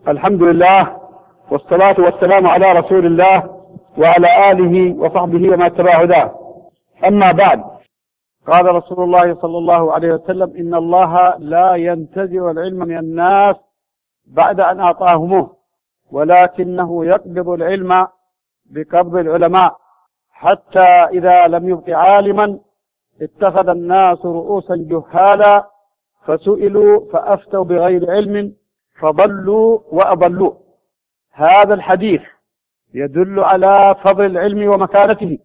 الحمد لله والصلاة والسلام على رسول الله وعلى آله وصحبه وما اتبع هداه. أما بعد، قال رسول الله صلى الله عليه وسلم: إن الله لا ينتزع العلم من الناس بعد أن أعطاهموه، ولكنه يقبض العلم بقبض العلماء، حتى إذا لم يبق عالما اتخذ الناس رؤوسا جهالا فسئلوا فأفتوا بغير علم فضلوا وأضلوا. هذا الحديث يدل على فضل العلم ومكانته،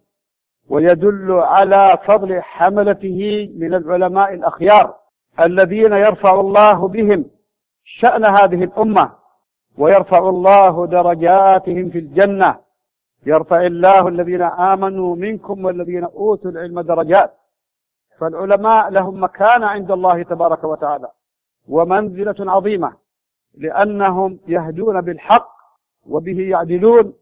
ويدل على فضل حملته من العلماء الأخيار الذين يرفع الله بهم شأن هذه الأمة، ويرفع الله درجاتهم في الجنة. يرفع الله الذين آمنوا منكم والذين أوتوا العلم درجات. فالعلماء لهم مكانة عند الله تبارك وتعالى ومنزلة عظيمة، لأنهم يهدون بالحق وبه يعدلون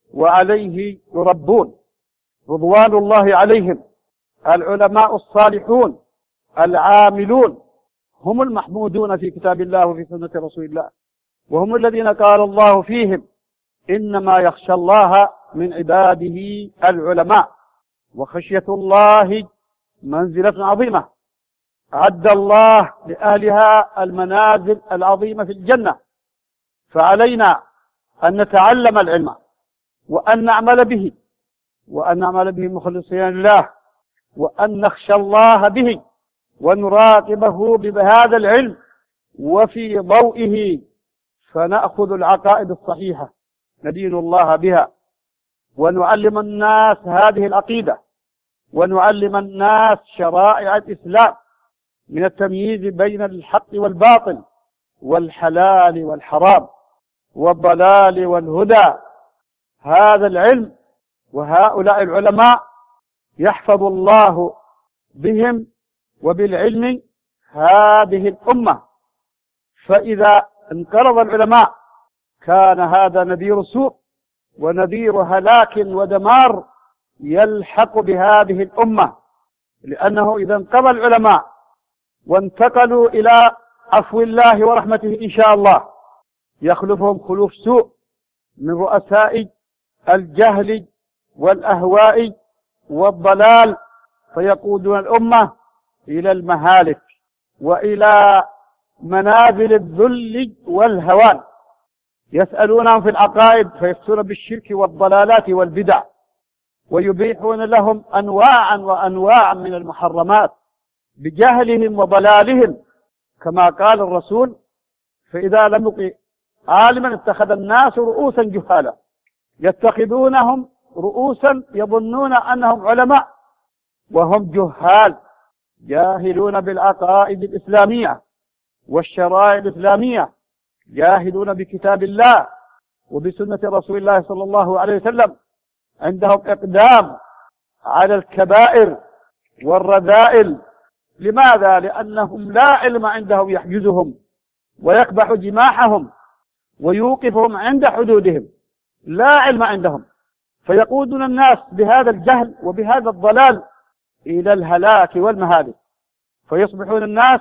وعليه يربون، رضوان الله عليهم. العلماء الصالحون العاملون هم المحمودون في كتاب الله وفي سنة رسول الله، وهم الذين قال الله فيهم: إنما يخشى الله من عباده العلماء. وخشية الله منزلة عظيمة أعد الله لأهلها المنازل العظيمة في الجنة. فعلينا أن نتعلم العلم وأن نعمل به، وأن نعمل به مخلصين لله، وأن نخشى الله به ونراقبه بهذا العلم وفي ضوئه، فنأخذ العقائد الصحيحة ندين الله بها، ونعلم الناس هذه العقيدة، ونعلم الناس شرائع الإسلام من التمييز بين الحق والباطل والحلال والحرام والضلال والهدى. هذا العلم وهؤلاء العلماء يحفظ الله بهم وبالعلم هذه الأمة. فإذا انقرض العلماء كان هذا نذير سوء ونذير هلاك ودمار يلحق بهذه الأمة، لأنه إذا انقضى العلماء وانتقلوا إلى عفو الله ورحمته إن شاء الله يخلفهم خلوف سوء من رؤساء الجهل والأهواء والضلال، فيقودون الأمة إلى المهالك وإلى منازل الذل والهوان. يسألونهم في العقائد فيفتون بالشرك والضلالات والبدع، ويبيحون لهم أنواعا وأنواعا من المحرمات بجهلهم وضلالهم، كما قال الرسول: فإذا لم يطع عالما اتخذ الناس رؤوسا جهالا. يتخذونهم رؤوسا يظنون أنهم علماء وهم جهال، جاهلون بالعقائد الإسلامية والشرائع الإسلامية، جاهلون بكتاب الله وبسنة رسول الله صلى الله عليه وسلم. عندهم إقدام على الكبائر والرذائل. لماذا؟ لأنهم لا علم عندهم يحجزهم ويقبح جماحهم ويوقفهم عند حدودهم، لا علم عندهم، فيقودون الناس بهذا الجهل وبهذا الضلال إلى الهلاك والمهالك، فيصبحون الناس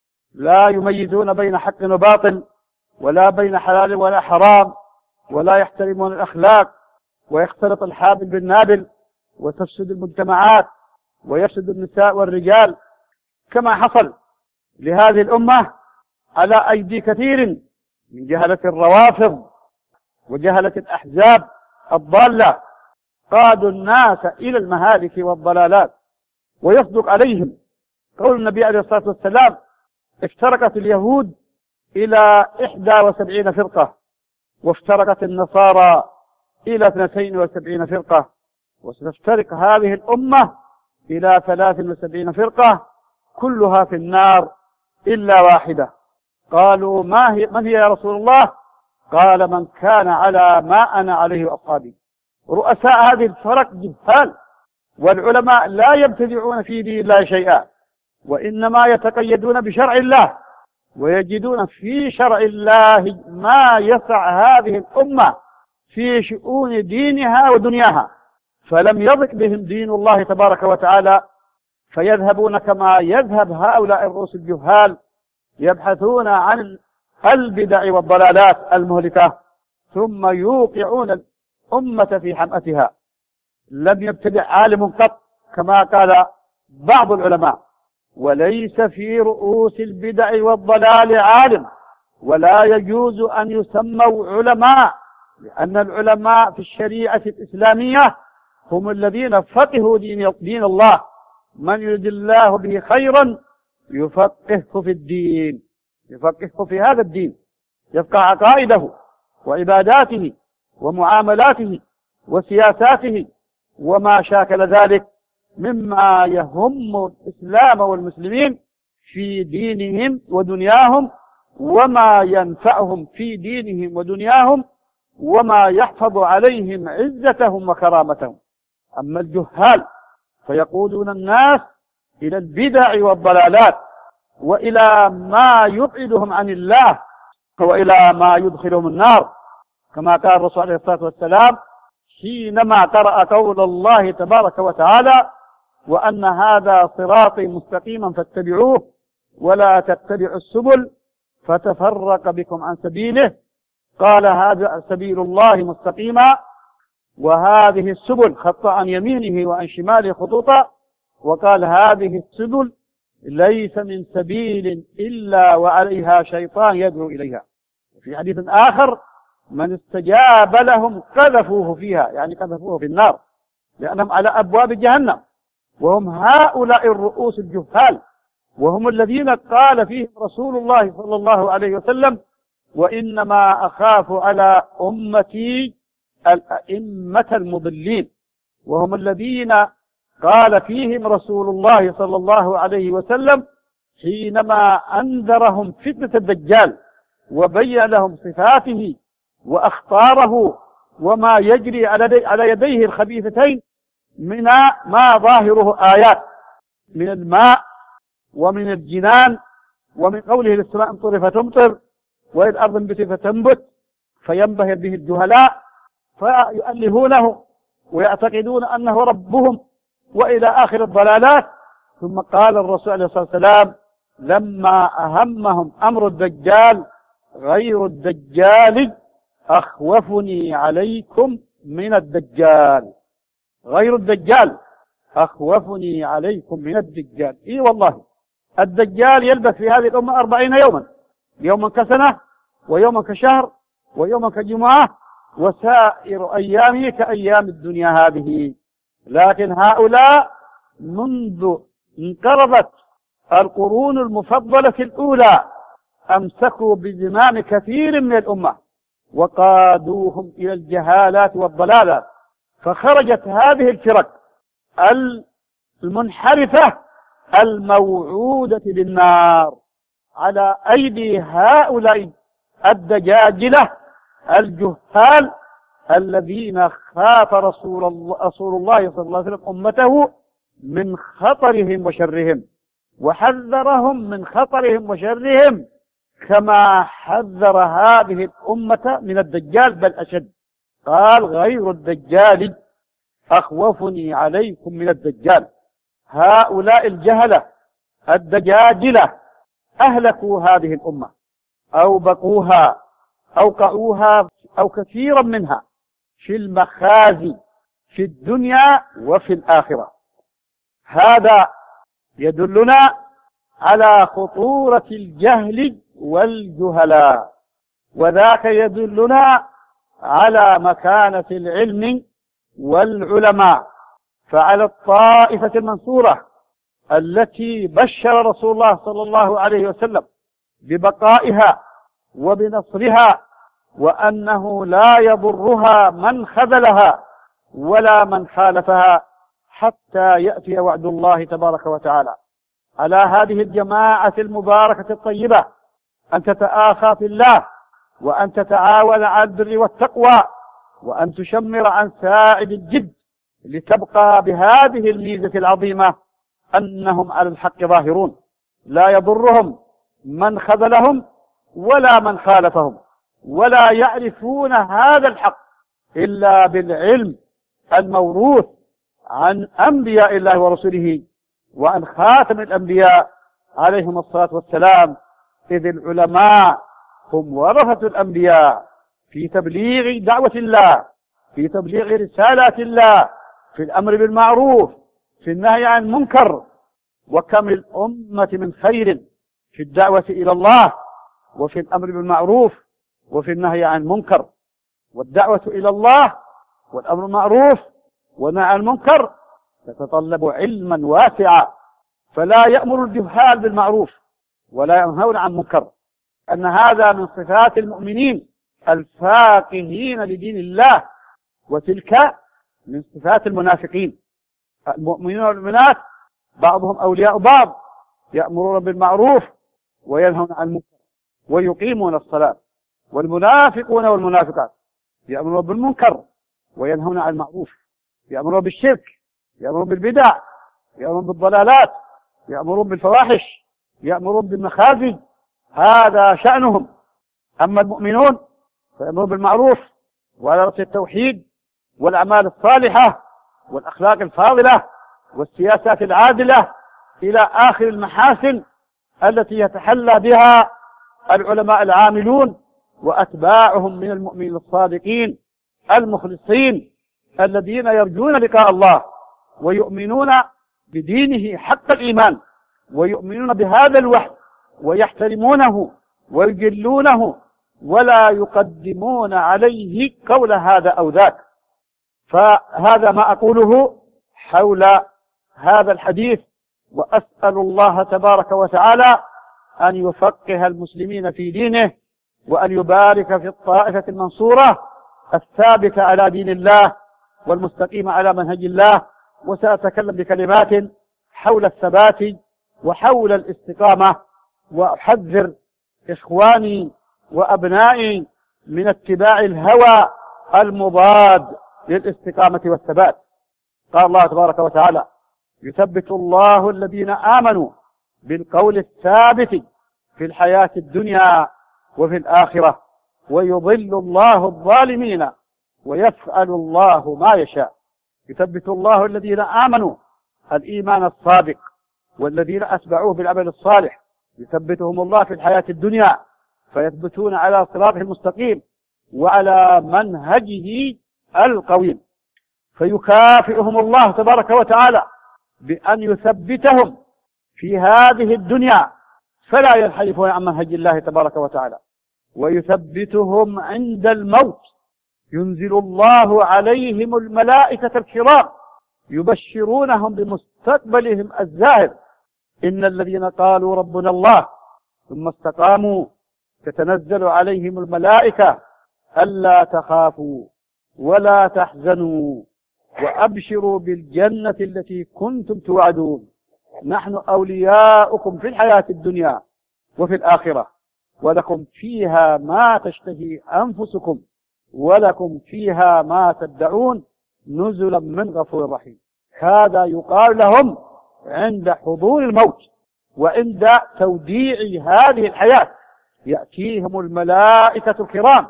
لا يميزون بين حق وباطل، ولا بين حلال ولا حرام، ولا يحترمون الأخلاق، ويختلط الحابل بالنابل، وتفسد المجتمعات، ويفسد النساء والرجال، كما حصل لهذه الأمة على أيدي كثير من جهلة الروافض وجهلة الأحزاب الضالة، قادوا الناس إلى المهالك والضلالات. ويصدق عليهم قول النبي عليه الصلاة والسلام: افترقت اليهود إلى 71 فرقة، وافترقت النصارى إلى 72 فرقة، وستفترق هذه الأمة إلى 73 فرقة، كلها في النار إلا واحدة. قالوا: من هي يا رسول الله؟ قال: من كان على ما أنا عليه وأصحابي. رؤساء هذه الفرق جهال، والعلماء لا يبتدعون في دين الله شيئا، وإنما يتقيدون بشرع الله، ويجدون في شرع الله ما يسع هذه الأمة في شؤون دينها ودنياها، فلم يضق بهم دين الله تبارك وتعالى، فيذهبون كما يذهب هؤلاء الرؤوس الجهال، يبحثون عن البدع والضلالات المهلكة، ثم يوقعون الأمة في حمأتها. لم يبتدع عالم قط كما قال بعض العلماء، وليس في رؤوس البدع والضلال عالم، ولا يجوز أن يسموا علماء، لأن العلماء في الشريعة الإسلامية هم الذين فقهوا دين الله. من يرد الله به خيرا يفقهه في الدين، يفقهه في هذا الدين، يفقه عقائده وعباداته ومعاملاته وسياساته وما شاكل ذلك مما يهم الإسلام والمسلمين في دينهم ودنياهم، وما ينفعهم في دينهم ودنياهم، وما يحفظ عليهم عزتهم وكرامتهم. أما الجهال فيقودون الناس إلى البدع والضلالات، وإلى ما يبعدهم عن الله، وإلى ما يدخلهم النار، كما قال الرسول عليه الصلاة والسلام حينما قرأ قول الله تبارك وتعالى: وأن هذا صراطي مستقيما فاتبعوه ولا تتبعوا السبل فتفرق بكم عن سبيله. قال: هذا سبيل الله مستقيما، وهذه السبل خط عن يمينه وعن شماله خطوطا. وقال: هذه السبل ليس من سبيل إلا وعليها شيطان يدعو إليها. وفي حديث آخر: من استجاب لهم قذفوه فيها، يعني قذفوه في النار، لأنهم على أبواب جهنم. وهم هؤلاء الرؤوس الجهال، وهم الذين قال فيهم رسول الله صلى الله عليه وسلم: وإنما أخاف على أمتي الأئمة المضلين. وهم الذين قال فيهم رسول الله صلى الله عليه وسلم حينما أنذرهم فتنة الدجال وبين لهم صفاته وأخطاره وما يجري على يديه الخبيثتين من ما ظاهره آيات من الماء ومن الجنان، ومن قوله للسماء امطري فتمطر والأرض انبتي فتنبت، فينبهر به الجهلاء فيؤلهونه ويعتقدون أنه ربهم، وإلى آخر الضلالات. ثم قال الرسول عليه الصلاة والسلام لما أهمهم أمر الدجال: غير الدجال أخوفني عليكم من الدجال. غير الدجال أخوفني عليكم من الدجال. إيه والله، الدجال يلبث في هذه الأمة 40 يوما، يوما كسنة ويوما كشهر ويوما كجمعة، وسائر أيامه كأيام الدنيا هذه. لكن هؤلاء منذ انقرضت القرون المفضلة الأولى أمسكوا بزمام كثير من الأمة وقادوهم إلى الجهالات والضلالات، فخرجت هذه الفرق المنحرفة الموعودة بالنار على أيدي هؤلاء الدجاجلة الجهال الذين خاف رسول الله صلى الله عليه وسلم أمته من خطرهم وشرهم، وحذرهم من خطرهم وشرهم كما حذر هذه الأمة من الدجال بل أشد. قال: غير الدجال أخوفني عليكم من الدجال. هؤلاء الجهلة الدجاجلة أهلكوا هذه الأمة، أوبقوها، أوقعوها أو كثيرا منها في المخازي في الدنيا وفي الآخرة. هذا يدلنا على خطورة الجهل والجهلاء، وذاك يدلنا على مكانة العلم والعلماء. فعلى الطائفة المنصورة التي بشر رسول الله صلى الله عليه وسلم ببقائها وبنصرها، وأنه لا يضرها من خذلها ولا من خالفها حتى يأتي وعد الله تبارك وتعالى. على هذه الجماعة المباركة الطيبة أن تتآخى في الله، وأن تتعاون على البر والتقوى، وأن تشمر عن ساعد الجد، لتبقى بهذه الميزة العظيمة أنهم على الحق ظاهرون، لا يضرهم من خذلهم ولا من خالفهم، ولا يعرفون هذا الحق إلا بالعلم الموروث عن أنبياء الله ورسله وعن خاتم الأنبياء عليهم الصلاة والسلام. إذ العلماء هم ورثة الأنبياء في تبليغ دعوة الله، في تبليغ رسالات الله، في الأمر بالمعروف، في النهي عن المنكر. وكم الأمة من خير في الدعوة إلى الله، وفي الأمر بالمعروف، وفي النهي عن المنكر. والدعوة إلى الله والأمر بالمعروف والنهي عن المنكر تتطلب علما واسعا، فلا يأمر الجهال بالمعروف ولا ينهون عن منكر، أن هذا من صفات المؤمنين الفاقهين لدين الله، وتلك من صفات المنافقين. المؤمنون والمؤمنات بعضهم أولياء بعض، يأمرون بالمعروف وينهون عن المنكر ويقيمون الصلاة. والمنافقون والمنافقات يأمرون بالمنكر وينهون عن المعروف، يأمرون بالشرك، يأمرون بالبدع، يأمرون بالضلالات، يأمرون بالفواحش، يأمرون بالمخازي. هذا شأنهم. أما المؤمنون فيأمرون بالمعروف وعلى رأس التوحيد والأعمال الصالحة والأخلاق الفاضلة والسياسات العادلة إلى آخر المحاسن التي يتحلى بها العلماء العاملون وأتباعهم من المؤمنين الصادقين المخلصين الذين يرجون لقاء الله ويؤمنون بدينه حق الإيمان، ويؤمنون بهذا الوحي ويحترمونه ويجلونه ولا يقدمون عليه قول هذا أو ذاك. فهذا ما أقوله حول هذا الحديث، وأسأل الله تبارك وتعالى أن يفقه المسلمين في دينه، وأن يبارك في الطائفة المنصورة الثابتة على دين الله والمستقيمة على منهج الله. وسأتكلم بكلمات حول الثبات وحول الاستقامة، وأحذر إخواني وأبنائي من اتباع الهوى المضاد للاستقامة والثبات. قال الله تبارك وتعالى: يثبت الله الذين آمنوا بالقول الثابت في الحياة الدنيا وفي الآخرة، ويضل الله الظالمين ويفعل الله ما يشاء. يثبت الله الذين آمنوا الإيمان الصادق والذين أتبعوه بالعمل الصالح، يثبتهم الله في الحياة الدنيا فيثبتون على صراطه المستقيم وعلى منهجه القويم، فيكافئهم الله تبارك وتعالى بأن يثبتهم في هذه الدنيا فلا ينحرفون عن منهج الله تبارك وتعالى، ويثبتهم عند الموت. ينزل الله عليهم الملائكة الكرام يبشرونهم بمستقبلهم الزاهر. إن الذين قالوا ربنا الله ثم استقاموا تتنزل عليهم الملائكة ألا تخافوا ولا تحزنوا وأبشروا بالجنة التي كنتم توعدون، نحن أولياؤكم في الحياة الدنيا وفي الآخرة، ولكم فيها ما تشتهي أنفسكم ولكم فيها ما تدعون نزلا من غفور رحيم. هذا يقال لهم عند حضور الموت وعند توديع هذه الحياة، يأتيهم الملائكة الكرام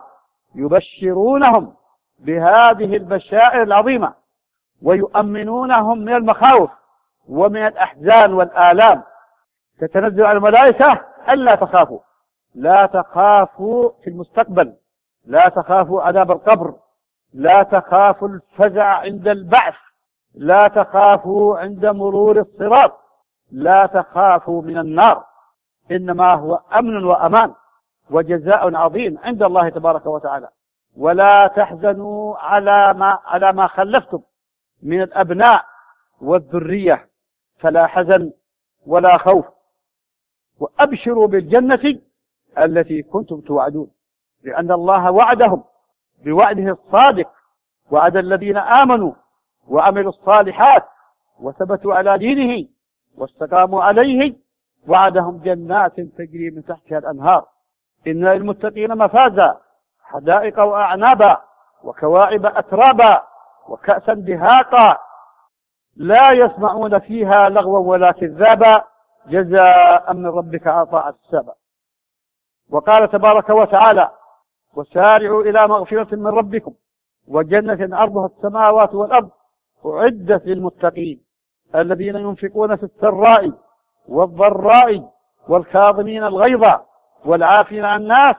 يبشرونهم بهذه البشائر العظيمة ويؤمنونهم من المخاوف ومن الأحزان والآلام. تتنزل على الملائكة ألا تخافوا، لا تخافوا في المستقبل، لا تخافوا عذاب القبر، لا تخافوا الفزع عند البعث، لا تخافوا عند مرور الصراط، لا تخافوا من النار، إنما هو أمن وأمان وجزاء عظيم عند الله تبارك وتعالى. ولا تحزنوا على ما خلفتم من الأبناء والذرية، فلا حزن ولا خوف. وأبشروا بالجنة التي كنتم توعدون، لأن الله وعدهم بوعده الصادق، وعد الذين آمنوا وعملوا الصالحات وثبتوا على دينه واستقاموا عليه، وعدهم جنات تجري من تحتها الأنهار. إن للمتقين مفازا، حدائق وأعنابا وكواعب أترابا وكأسا دهاقا، لا يسمعون فيها لغوا ولا كذابا، جزاء من ربك عطاء حسابا. وقال تبارك وتعالى: وسارعوا إلى مغفرة من ربكم وجنة عرضها السماوات والأرض أعدت للمتقين الذين ينفقون في السراء والضراء والكاظمين الغيظ والعافين عن الناس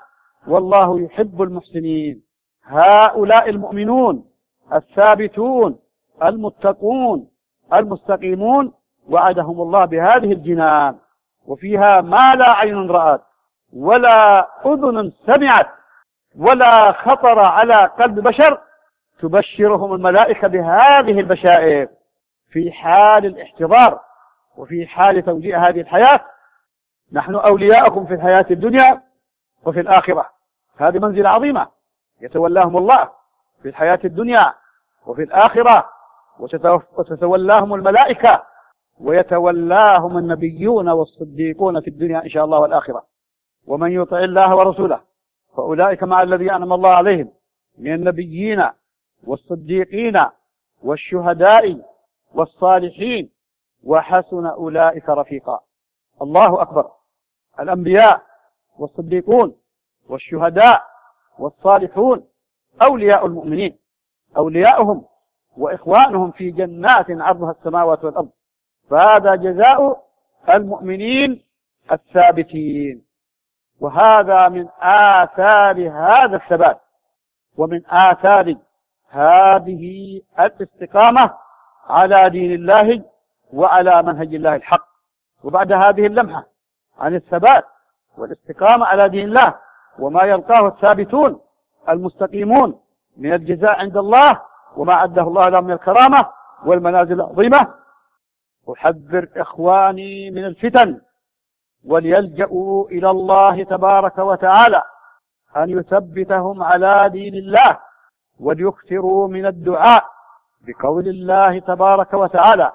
والله يحب المحسنين. هؤلاء المؤمنون الثابتون المتقون المستقيمون وعدهم الله بهذه الجنان، وفيها ما لا عين رأت ولا أذن سمعت ولا خطر على قلب بشر، تبشرهم الملائكة بهذه البشائر في حال الاحتضار وفي حال توجيه هذه الحياة. نحن أولياءكم في الحياة الدنيا وفي الآخرة. هذه منزلة عظيمة يتولاهم الله في الحياة الدنيا وفي الآخرة، وتتولاهم الملائكة ويتولاهم النبيون والصديقون في الدنيا إن شاء الله والآخرة. ومن يطع الله ورسوله فأولئك مع الذين أنعم الله عليهم من النبيين والصديقين والشهداء والصالحين وحسن أولئك رفيقا. الله أكبر. الأنبياء والصديقون والشهداء والصالحون أولياء المؤمنين، أولياؤهم وإخوانهم في جنات عرضها السماوات والأرض. فهذا جزاء المؤمنين الثابتين. وهذا من آثار هذا الثبات ومن آثار هذه الاستقامة على دين الله وعلى منهج الله الحق. وبعد هذه اللمحة عن الثبات والاستقامة على دين الله وما يلقاه الثابتون المستقيمون من الجزاء عند الله وما عده الله لهم من الكرامة والمنازل العظيمة، أحذر إخواني من الفتن وليلجأوا إلى الله تبارك وتعالى أن يثبتهم على دين الله، وليكثروا من الدعاء بقول الله تبارك وتعالى: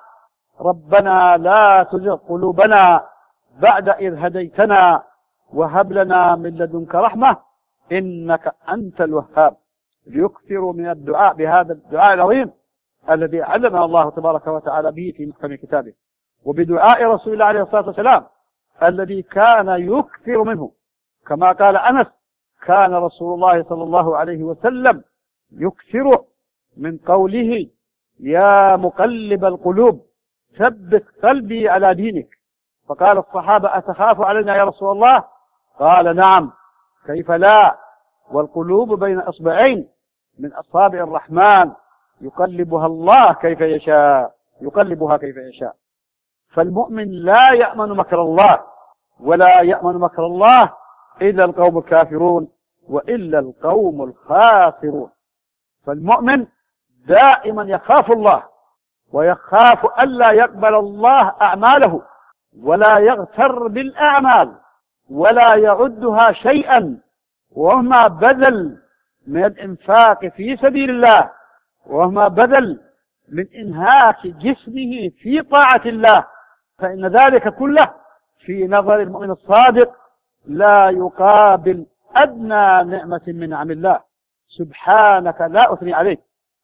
ربنا لا تزغ قلوبنا بعد إذ هديتنا وهب لنا من لدنك رحمة إنك أنت الوهاب. ليكثروا من الدعاء بهذا الدعاء العظيم الذي علمنا الله تبارك وتعالى به في محكم كتابه، وبدعاء رسول الله عليه الصلاة والسلام الذي كان يكثر منه، كما قال أنس: كان رسول الله صلى الله عليه وسلم يكثر من قوله: يا مقلب القلوب ثبت قلبي على دينك. فقال الصحابة: أتخاف علينا يا رسول الله؟ قال: نعم، كيف لا، والقلوب بين إصبعين من أصابع الرحمن يقلبها الله كيف يشاء، يقلبها كيف يشاء. فالمؤمن لا يأمن مكر الله، ولا يأمن مكر الله إلا القوم الكافرون وإلا القوم الخاسرون. فالمؤمن دائما يخاف الله، ويخاف ألا يقبل الله أعماله، ولا يغتر بالأعمال، ولا يعدها شيئا، وما بذل من الإنفاق في سبيل الله، وما بذل من إنهاك جسمه في طاعة الله، فإن ذلك كله في نظر المؤمن الصادق لا يقابل أدنى نعمة من نعم الله. سبحانك لا أثني عليك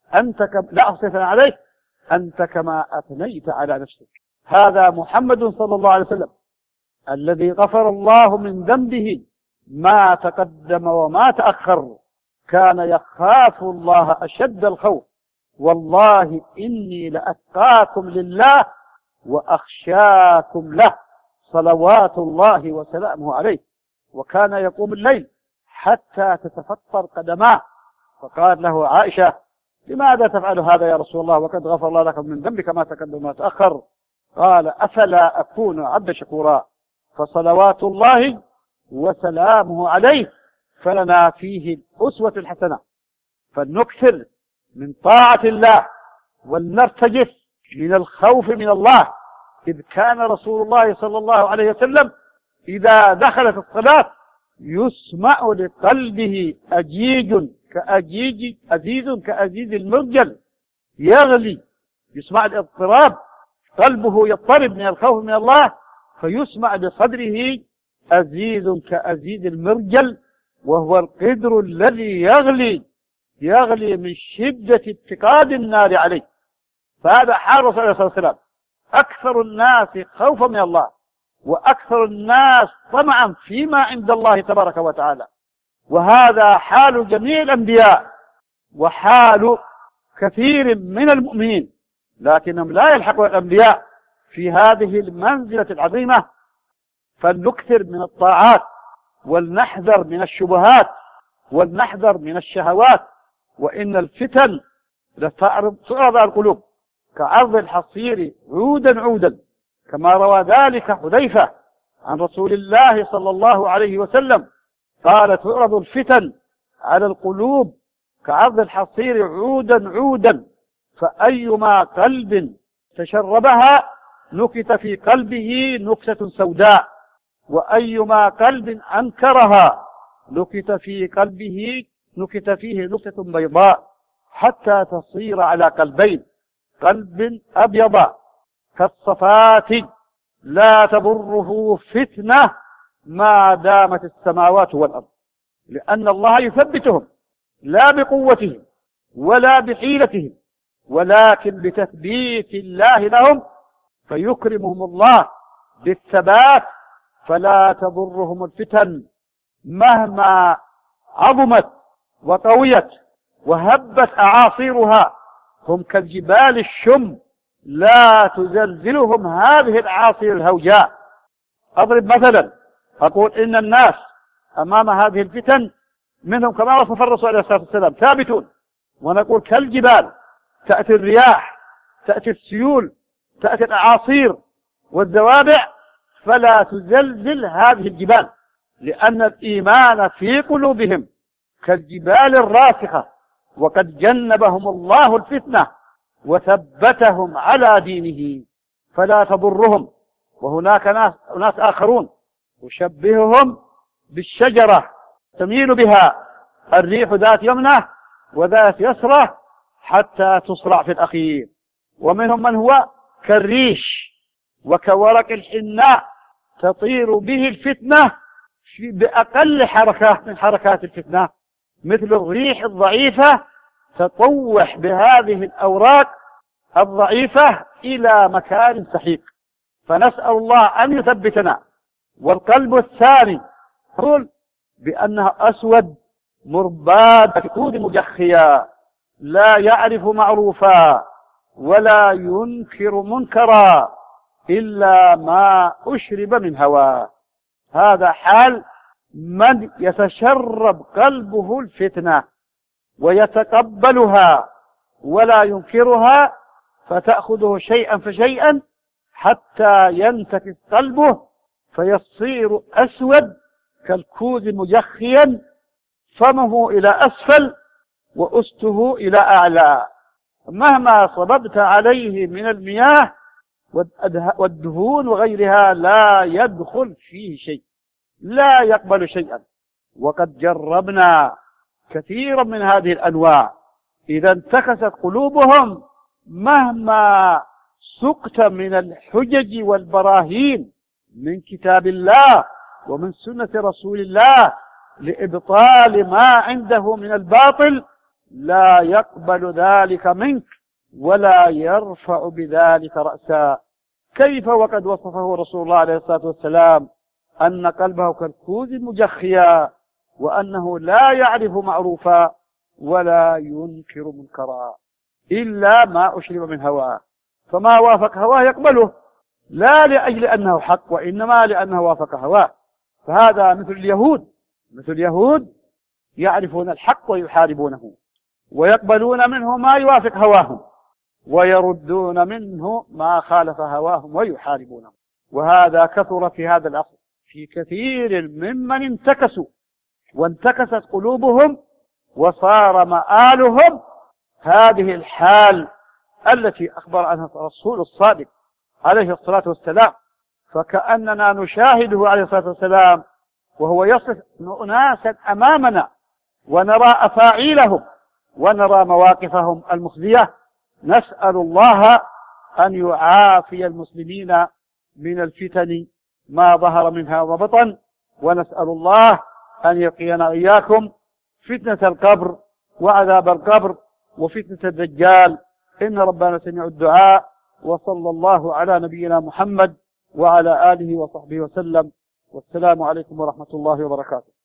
لا أحصي عليك أنت كما أثنيت على نفسك. هذا محمد صلى الله عليه وسلم الذي غفر الله من ذنبه ما تقدم وما تأخر، كان يخاف الله أشد الخوف. والله إني لأتقاكم لله وأخشاكم له، صلوات الله وسلامه عليه. وكان يقوم الليل حتى تتفطر قدماه، فقال له عائشة: لماذا تفعل هذا يا رسول الله وقد غفر الله لك من ذنبك ما تقدم وما تأخر؟ قال: أفلا أكون عبد شكورا. فصلوات الله وسلامه عليه فلنا فيه الأسوة الحسنة. فلنكثر من طاعة الله ولنرتجف من الخوف من الله، إذ كان رسول الله صلى الله عليه وسلم إذا دخل في الصلاة يسمع لقلبه أزيز كأزيز المرجل يغلي، يسمع الاضطراب، قلبه يضطرب من الخوف من الله، فيسمع لصدره أزيز كأزيز المرجل، وهو القدر الذي يغلي من شدة اتقاد النار عليه. فهذا حال رسول الله صلى الله عليه وسلم، أكثر الناس خوفا من الله، وأكثر الناس طمعا فيما عند الله تبارك وتعالى. وهذا حال جميع الأنبياء وحال كثير من المؤمنين، لكنهم لا يلحقون الأنبياء في هذه المنزلة العظيمة. فلنكثر من الطاعات ولنحذر من الشبهات ولنحذر من الشهوات، وإن الفتن لتعرض على القلوب كعرض الحصير عودا عودا، كما روى ذلك حذيفة عن رسول الله صلى الله عليه وسلم قال: تعرض الفتن على القلوب كعرض الحصير عودا عودا، فأيما قلب تشربها نكت في قلبه نكتة سوداء، وأيما قلب أنكرها نكت فيه نكتة بيضاء، حتى تصير على قلبين: قلب أبيض كالصفات لا تضره فتنة ما دامت السماوات والأرض، لأن الله يثبتهم لا بقوتهم ولا بحيلتهم، ولكن بتثبيت الله لهم، فيكرمهم الله بالثبات فلا تضرهم الفتن مهما عظمت وطويت وهبت أعاصيرها. هم كالجبال الشم لا تزلزلهم هذه الأعاصير الهوجاء. أضرب مثلا، أقول إن الناس أمام هذه الفتن منهم كما وصف الرسول عليه الصلاة والسلام ثابتون، ونقول كالجبال، تأتي الرياح، تأتي السيول، تأتي الأعاصير والذوابع فلا تزلزل هذه الجبال، لأن الإيمان في قلوبهم كالجبال الراسخة، وقد جنبهم الله الفتنة وثبتهم على دينه فلا تضرهم. وهناك ناس آخرون أشبههم بالشجرة تميل بها الريح ذات يمنة وذات يسرة حتى تصرع في الأخير، ومنهم من هو كالريش وكورق الحناء تطير به الفتنة بأقل حركات من حركات الفتنة، مثل الريح الضعيفة تطوح بهذه الأوراق الضعيفة إلى مكان سحيق. فنسأل الله أن يثبتنا. والقلب الثاني يقول بأنها أسود مرباد كود مجخيا لا يعرف معروفا ولا ينكر منكرا إلا ما أشرب من هواه. هذا حال من يتشرب قلبه الفتنة ويتقبلها ولا ينكرها، فتأخذه شيئا فشيئا حتى ينتكس قلبه فيصير أسود كالكوز مجخيا، فمه إلى أسفل وأسته إلى أعلى، مهما صببت عليه من المياه والدهون وغيرها لا يدخل فيه شيء، لا يقبل شيئا. وقد جربنا كثيرا من هذه الأنواع، إذا انتكست قلوبهم مهما سقت من الحجج والبراهين من كتاب الله ومن سنة رسول الله لإبطال ما عنده من الباطل، لا يقبل ذلك منك ولا يرفع بذلك رأسا. كيف وقد وصفه رسول الله عليه الصلاة والسلام أن قلبه كالكوز مجخيا، وأنه لا يعرف معروفا ولا ينكر منكرا إلا ما أشرب من هواه، فما وافق هواه يقبله، لا لأجل أنه حق وإنما لأنه وافق هواه. فهذا مثل اليهود يعرفون الحق ويحاربونه، ويقبلون منه ما يوافق هواهم، ويردون منه ما خالف هواهم ويحاربونه. وهذا كثر في هذا العصر في كثير ممن انتكسوا وانتكست قلوبهم وصار مآلهم هذه الحال التي أخبر عنها الرسول الصادق عليه الصلاة والسلام. فكأننا نشاهده عليه الصلاة والسلام وهو يصف أناسا أمامنا ونرى أفاعيلهم ونرى مواقفهم المخزية. نسأل الله أن يعافي المسلمين من الفتن ما ظهر منها وبطن، ونسأل الله أن يقينا إياكم فتنة القبر وعذاب القبر وفتنة الدجال. إن ربنا سميع الدعاء، وصلى الله على نبينا محمد وعلى آله وصحبه وسلم، والسلام عليكم ورحمة الله وبركاته.